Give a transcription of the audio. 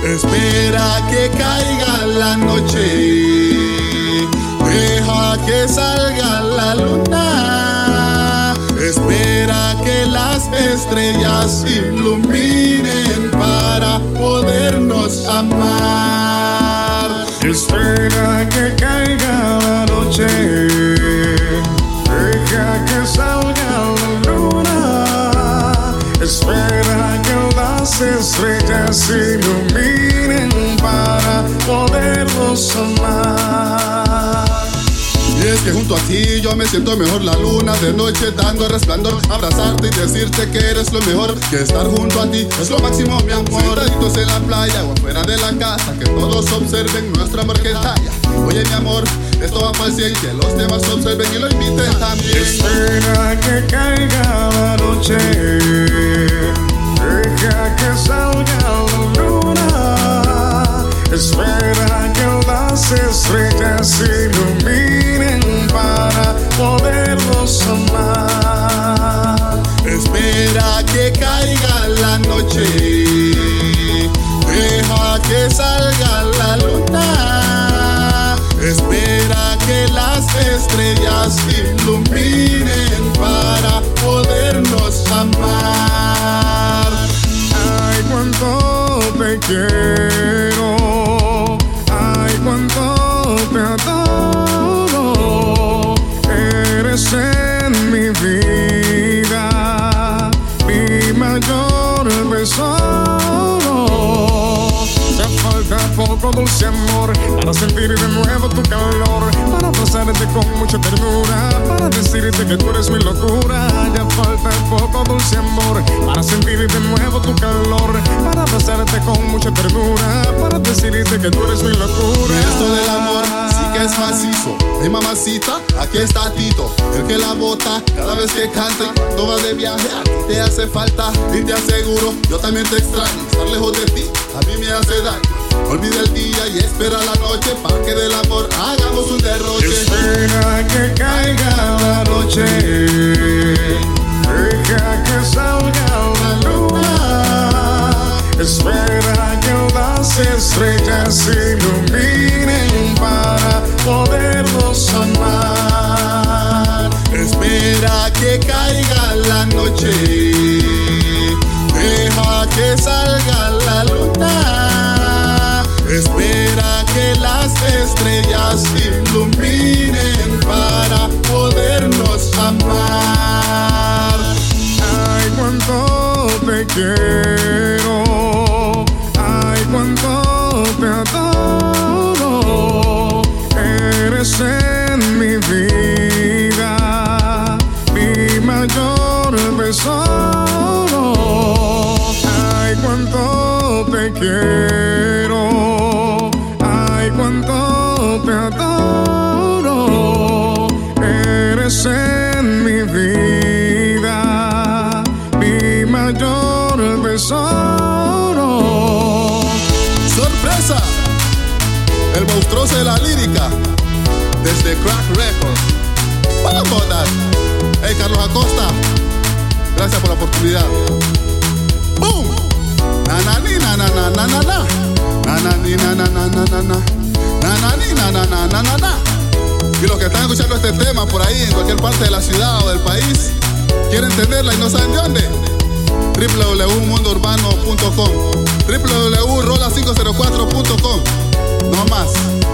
Espera que caiga la noche, deja que salga la luna. Espera que las estrellas iluminen para podernos amar. Espera que caiga la noche, deja que salga la luna. Espera que las estrellas iluminen para podernos amar. Y es que junto a ti yo me siento mejor, la luna de noche dando el resplandor. Abrazarte y decirte que eres lo mejor, que estar junto a ti es lo máximo, mi amor. Sentaditos en la playa o afuera de la casa, que todos observen nuestro amor que talla. Oye mi amor, esto va para el 100, que los demás observen y lo inviten también. Espera que caiga la noche, deja que salga la luna. Espera que las estrellas iluminen para podernos amar. Espera que caiga la noche, deja que salga la luna. Espera que las estrellas iluminen para podernos amar. Ay, cuánto te quiero, ay, cuánto te adoro. Eres en mi vida mi mayor tesoro. Te falta poco dulce amor para sentir de nuevo tu calor, para abrazarte con mucha ternura, para decirte que tú eres mi locura. Ya falta poco dulce amor para sentir de nuevo tu calor, para abrazarte con mucha ternura, para decirte que tú eres mi locura. Esto del amor sí que es macizo. Mi mamacita, aquí está Tito, el que la bota cada vez que canta. Y cuando vas de viaje a ti te hace falta, y te aseguro, yo también te extraño. Estar lejos de ti a mí me hace daño. Olvida el día y espera la noche, para que del amor hagamos un derroche. Espera que caiga la noche, deja que salga la luna. Espera que las estrellas iluminen para podernos amar. Espera que caiga la noche, deja que salga la luna. Espera que las estrellas iluminen para podernos amar. Ay, cuánto te quiero, ay, cuánto te adoro. Eres en mi vida mi mayor tesoro. Ay, cuánto te quiero, ay, cuánto te adoro. Eres en mi vida mi mayor tesoro. ¡Sorpresa! El monstruoso de la lírica, desde Crack Records. ¡Vamos, Dad! Hey, Carlos Acosta, gracias por la oportunidad. ¡Boom! Na-na-ni, na-na-na-na-na-na. Na-na-ni, na-na-na-na-na-na. Na-na-ni, na-na-na-na-na-na. Y los que están escuchando este tema por ahí, en cualquier parte de la ciudad o del país, quieren entenderla y no saben de dónde, www.mundourbano.com, www.rola504.com. No más.